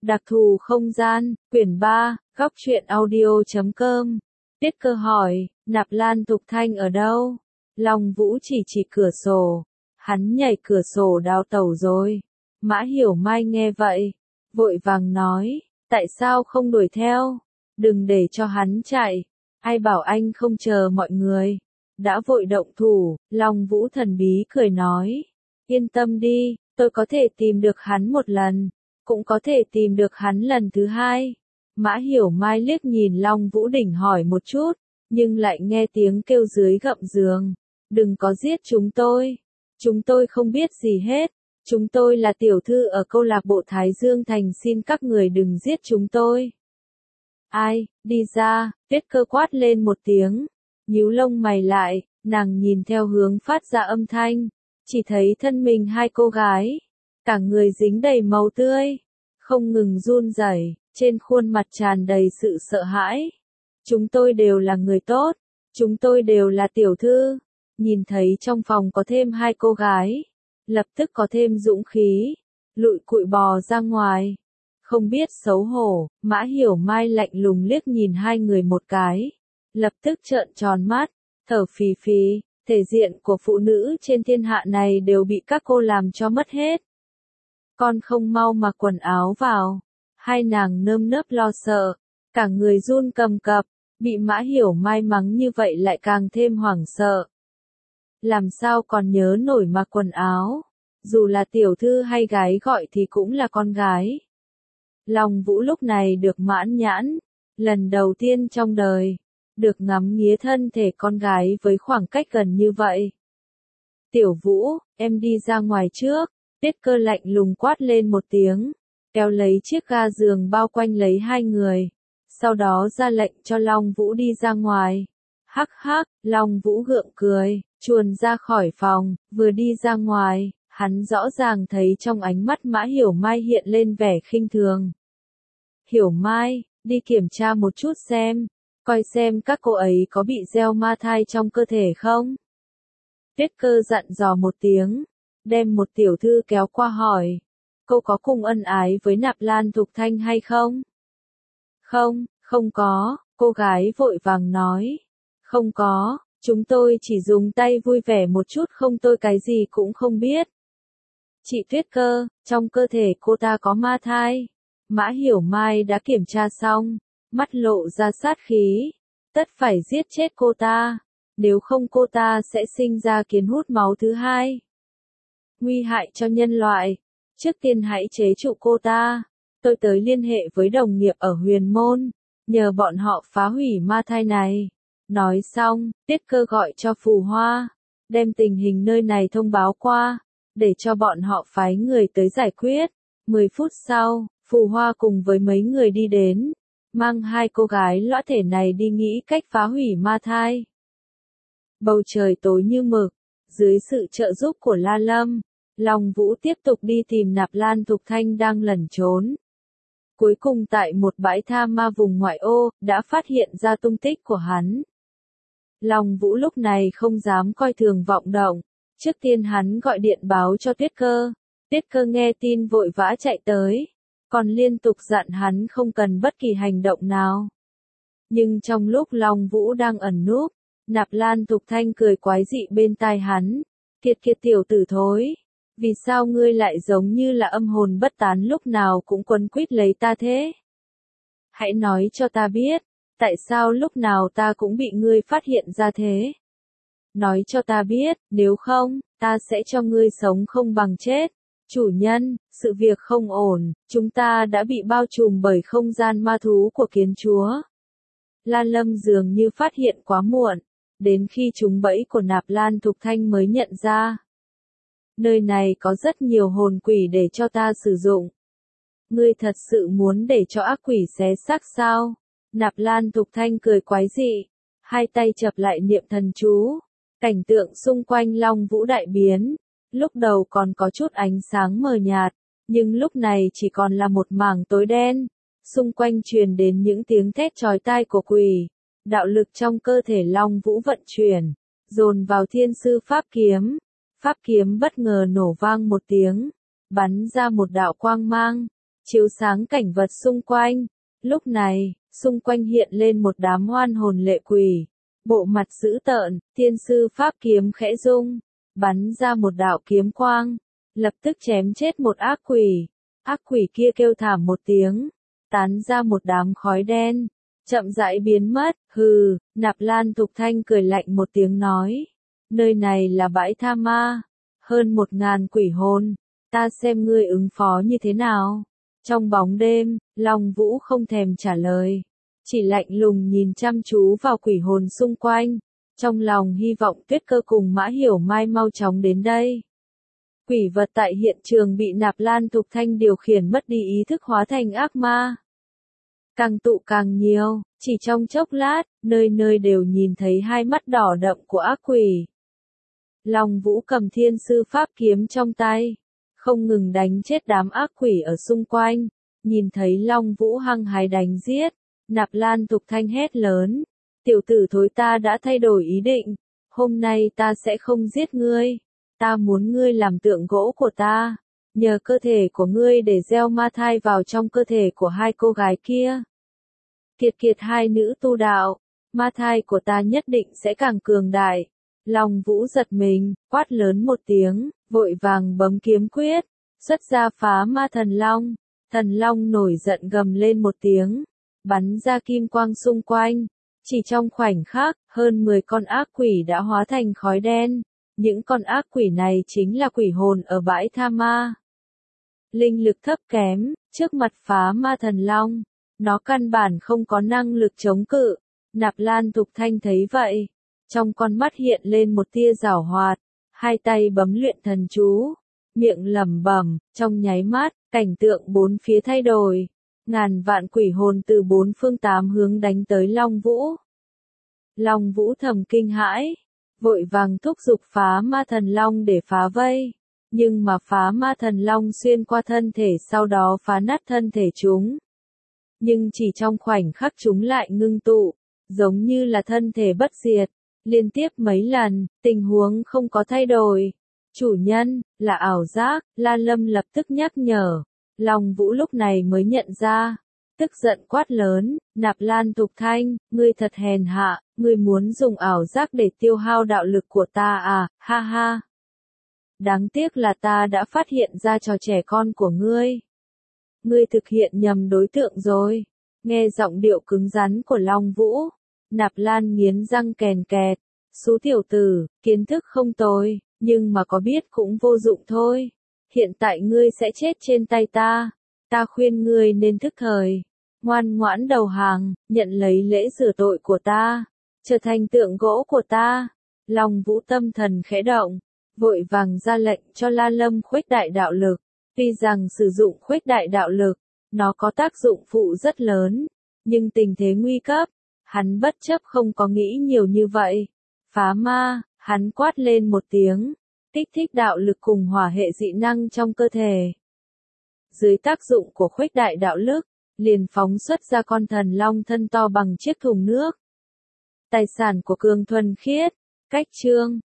Đặc thù không gian, quyển 3, góc truyện audio.com. Tiết Cơ hỏi, Nạp Lan Tục Thanh ở đâu? Long Vũ chỉ cửa sổ. Hắn nhảy cửa sổ đào tẩu rồi. Mã Hiểu Mai nghe vậy, vội vàng nói, tại sao không đuổi theo? Đừng để cho hắn chạy. Ai bảo anh không chờ mọi người. Đã vội động thủ, Long Vũ thần bí cười nói. Yên tâm đi, tôi có thể tìm được hắn một lần. Cũng có thể tìm được hắn lần thứ hai. Mã Hiểu Mai liếc nhìn Long Vũ đỉnh hỏi một chút, nhưng lại nghe tiếng kêu dưới gầm giường. Đừng có giết chúng tôi. Chúng tôi không biết gì hết. Chúng tôi là tiểu thư ở câu lạc bộ Thái Dương Thành, xin các người đừng giết chúng tôi. Ai, đi ra, Tiết Cơ quát lên một tiếng. Nhíu lông mày lại, nàng nhìn theo hướng phát ra âm thanh. Chỉ thấy thân mình hai cô gái. Cả người dính đầy máu tươi. Không ngừng run rẩy, trên khuôn mặt tràn đầy sự sợ hãi. Chúng tôi đều là người tốt. Chúng tôi đều là tiểu thư. Nhìn thấy trong phòng có thêm hai cô gái. Lập tức có thêm dũng khí. Lụi cụi bò ra ngoài. Không biết xấu hổ, Mã Hiểu Mai lạnh lùng liếc nhìn hai người một cái. Lập tức trợn tròn mắt, thở phì phì. Thể diện của phụ nữ trên thiên hạ này đều bị các cô làm cho mất hết. Con không mau mặc quần áo vào. Hai nàng nơm nớp lo sợ. Cả người run cầm cập. Bị Mã Hiểu Mai mắng như vậy lại càng thêm hoảng sợ. Làm sao còn nhớ nổi mặc quần áo. Dù là tiểu thư hay gái gọi thì cũng là con gái. Long Vũ lúc này được mãn nhãn. Lần đầu tiên trong đời. Được ngắm nghía thân thể con gái với khoảng cách gần như vậy. Tiểu Vũ, em đi ra ngoài trước. Tiết Cơ lạnh lùng quát lên một tiếng. Kéo lấy chiếc ga giường bao quanh lấy hai người. Sau đó ra lệnh cho Long Vũ đi ra ngoài. Hắc hắc, Long Vũ gượng cười, chuồn ra khỏi phòng. Vừa đi ra ngoài, hắn rõ ràng thấy trong ánh mắt Mã Hiểu Mai hiện lên vẻ khinh thường. Hiểu Mai, đi kiểm tra một chút xem. Coi xem các cô ấy có bị gieo ma thai trong cơ thể không? Tiết Cơ dặn dò một tiếng. Đem một tiểu thư kéo qua hỏi. Cô có cùng ân ái với Nạp Lan Tục Thanh hay không? Không, không có, cô gái vội vàng nói. Không có, chúng tôi chỉ dùng tay vui vẻ một chút, không, tôi cái gì cũng không biết. Chị Tiết Cơ, trong cơ thể cô ta có ma thai. Mã Hiểu Mai đã kiểm tra xong, mắt lộ ra sát khí. Tất phải giết chết cô ta, nếu không cô ta sẽ sinh ra kiến hút máu thứ hai. Nguy hại cho nhân loại. Trước tiên hãy chế trụ cô ta. Tôi tới liên hệ với đồng nghiệp ở Huyền Môn, nhờ bọn họ phá hủy ma thai này. Nói xong, Tiết Cơ gọi cho Phù Hoa, đem tình hình nơi này thông báo qua, để cho bọn họ phái người tới giải quyết. 10 phút sau, Phù Hoa cùng với mấy người đi đến, mang hai cô gái lõa thể này đi nghĩ cách phá hủy ma thai. Bầu trời tối như mực, dưới sự trợ giúp của La Lâm, Long Vũ tiếp tục đi tìm Nạp Lan Tục Thanh đang lẩn trốn. Cuối cùng tại một bãi tha ma vùng ngoại ô, đã phát hiện ra tung tích của hắn. Long Vũ lúc này không dám coi thường vọng động. Trước tiên hắn gọi điện báo cho Tiết Cơ. Tiết Cơ nghe tin vội vã chạy tới. Còn liên tục dặn hắn không cần bất kỳ hành động nào. Nhưng trong lúc Long Vũ đang ẩn núp, Nạp Lan Tục Thanh cười quái dị bên tai hắn. Kiệt kiệt tiểu tử thối. Vì sao ngươi lại giống như là âm hồn bất tán lúc nào cũng quấn quýt lấy ta thế? Hãy nói cho ta biết, tại sao lúc nào ta cũng bị ngươi phát hiện ra thế? Nói cho ta biết, nếu không, ta sẽ cho ngươi sống không bằng chết. Chủ nhân, sự việc không ổn, chúng ta đã bị bao trùm bởi không gian ma thú của kiến chúa. La Lâm dường như phát hiện quá muộn, đến khi trúng bẫy của Nạp Lan Tục Thanh mới nhận ra. Nơi này có rất nhiều hồn quỷ để cho ta sử dụng. Ngươi thật sự muốn để cho ác quỷ xé xác sao? Nạp Lan Tục Thanh cười quái dị, hai tay chập lại niệm thần chú. Cảnh tượng xung quanh Long Vũ đại biến. Lúc đầu còn có chút ánh sáng mờ nhạt, nhưng lúc này chỉ còn là một mảng tối đen. Xung quanh truyền đến những tiếng thét chói tai của quỷ. Đạo lực trong cơ thể Long Vũ vận chuyển, dồn vào thiên sư pháp kiếm. Pháp kiếm bất ngờ nổ vang một tiếng, bắn ra một đạo quang mang. chiếu sáng cảnh vật xung quanh. Lúc này, xung quanh hiện lên một đám oan hồn lệ quỷ. Bộ mặt dữ tợn, tiên sư pháp kiếm khẽ rung, bắn ra một đạo kiếm quang, lập tức chém chết một ác quỷ. Ác quỷ kia kêu thảm một tiếng, tán ra một đám khói đen, chậm rãi biến mất. Hừ, Nạp Lan Thục Thanh cười lạnh một tiếng nói, nơi này là bãi tha ma, hơn 1000 quỷ hồn, ta xem ngươi ứng phó như thế nào. Trong bóng đêm, Long Vũ không thèm trả lời, chỉ lạnh lùng nhìn chăm chú vào quỷ hồn xung quanh, trong lòng hy vọng Tuyết Cơ cùng Mã Hiểu Mai mau chóng đến đây. Quỷ vật tại hiện trường bị Nạp Lan Thục Thanh điều khiển mất đi ý thức hóa thành ác ma. Càng tụ càng nhiều, chỉ trong chốc lát, nơi nơi đều nhìn thấy hai mắt đỏ đậm của ác quỷ. Long Vũ cầm thiên sư pháp kiếm trong tay, không ngừng đánh chết đám ác quỷ ở xung quanh. Nhìn thấy Long Vũ hăng hái đánh giết, Nạp Lan Thục Thanh hét lớn, tiểu tử thối, ta đã thay đổi ý định, hôm nay ta sẽ không giết ngươi, ta muốn ngươi làm tượng gỗ của ta, nhờ cơ thể của ngươi để gieo ma thai vào trong cơ thể của hai cô gái kia. Kiệt kiệt hai nữ tu đạo, ma thai của ta nhất định sẽ càng cường đại. Long Vũ giật mình, quát lớn một tiếng, vội vàng bấm kiếm quyết, xuất ra phá ma thần long. Thần long nổi giận gầm lên một tiếng, bắn ra kim quang xung quanh. Chỉ trong khoảnh khắc, hơn 10 con ác quỷ đã hóa thành khói đen. Những con ác quỷ này chính là quỷ hồn ở bãi tha ma. Linh lực thấp kém, trước mặt phá ma thần long, nó căn bản không có năng lực chống cự. Nạp Lan Thục Thanh thấy vậy, trong con mắt hiện lên một tia giảo hoạt, hai tay bấm luyện thần chú, miệng lẩm bẩm, trong nháy mắt, cảnh tượng bốn phía thay đổi, ngàn vạn quỷ hồn từ bốn phương tám hướng đánh tới Long Vũ. Long Vũ thầm kinh hãi, vội vàng thúc giục phá ma thần long để phá vây, nhưng mà phá ma thần long xuyên qua thân thể sau đó phá nát thân thể chúng. Nhưng chỉ trong khoảnh khắc chúng lại ngưng tụ, giống như là thân thể bất diệt, liên tiếp mấy lần, tình huống không có thay đổi. Chủ nhân, là ảo giác, La Lâm lập tức nhắc nhở. Long Vũ lúc này mới nhận ra, tức giận quát lớn, Nạp Lan Thục Thanh, ngươi thật hèn hạ, ngươi muốn dùng ảo giác để tiêu hao đạo lực của ta à, ha ha. Đáng tiếc là ta đã phát hiện ra trò trẻ con của ngươi. Ngươi thực hiện nhầm đối tượng rồi. Nghe giọng điệu cứng rắn của Long Vũ, Nạp Lan nghiến răng kèn kẹt, xú tiểu tử, kiến thức không tồi, nhưng mà có biết cũng vô dụng thôi. Hiện tại ngươi sẽ chết trên tay ta. Ta khuyên ngươi nên thức thời, ngoan ngoãn đầu hàng, nhận lấy lễ rửa tội của ta, trở thành tượng gỗ của ta. Long Vũ tâm thần khẽ động, vội vàng ra lệnh cho La Lâm khuếch đại đạo lực. Tuy rằng sử dụng khuếch đại đạo lực, nó có tác dụng phụ rất lớn, nhưng tình thế nguy cấp, hắn bất chấp không có nghĩ nhiều như vậy. Phá ma, hắn quát lên một tiếng, kích thích đạo lực cùng hỏa hệ dị năng trong cơ thể. Dưới tác dụng của khuếch đại đạo lực, liền phóng xuất ra con thần long thân to bằng chiếc thùng nước. Tài sản của Cường Thuần Khiết, cách chương